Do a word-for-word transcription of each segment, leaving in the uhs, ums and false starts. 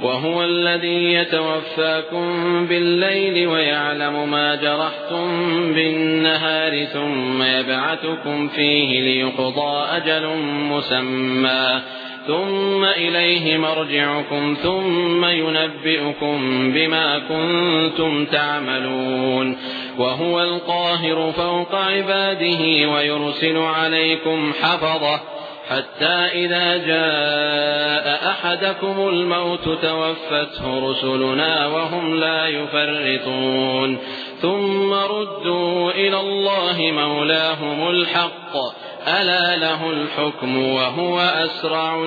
وهو الذي يتوفاكم بالليل ويعلم ما جرحتم بالنهار ثم يبعثكم فيه ليقضى أجل مسمى ثم إليه مرجعكم ثم ينبئكم بما كنتم تعملون وهو القاهر فوق عباده ويرسل عليكم حفظة حتى إذا جاء أحدكم الموت توفته رسلنا وهم لا يفرطون ثم ردوا إلى الله مولاهم الحق ألا له الحكم وهو أسرع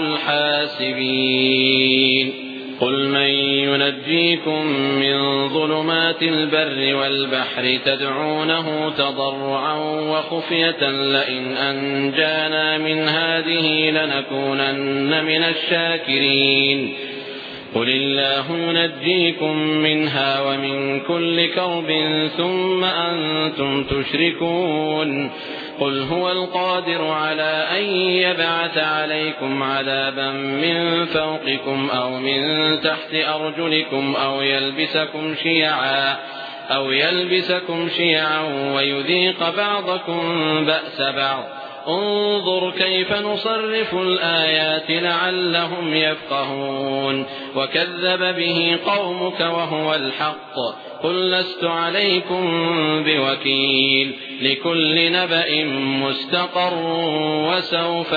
الحاسبين قل من ينجيكم من ظلمات البر والبحر تدعونه تضرعا وخفية لئن أنجانا من هذه لنكونن من الشاكرين قل الله ينجيكم منها ومن كل كرب ثم أنتم تشركون قل هو القادر على أن يبعث عليكم عذابا من فوقكم أو من تحت أرجلكم أو يلبسكم شيعا أو يلبسكم شيعا ويذيق بعضكم بأس بعض انظر كيف نصرف الآيات لعلهم يفقهون وكذب به قومك وهو الحق قل لست عليكم بوكيل لكل نبأ مستقر وسوف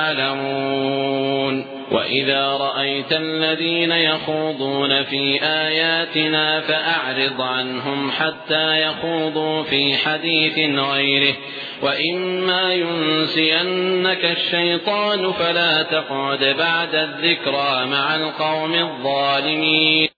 تعلمون وإذا رأيت الذين يخوضون في آياتنا فأعرض عنهم حتى يخوضوا في حديث غيره وإما ينسينك الشيطان فلا تقعد بعد الذكرى مع القوم الظالمين.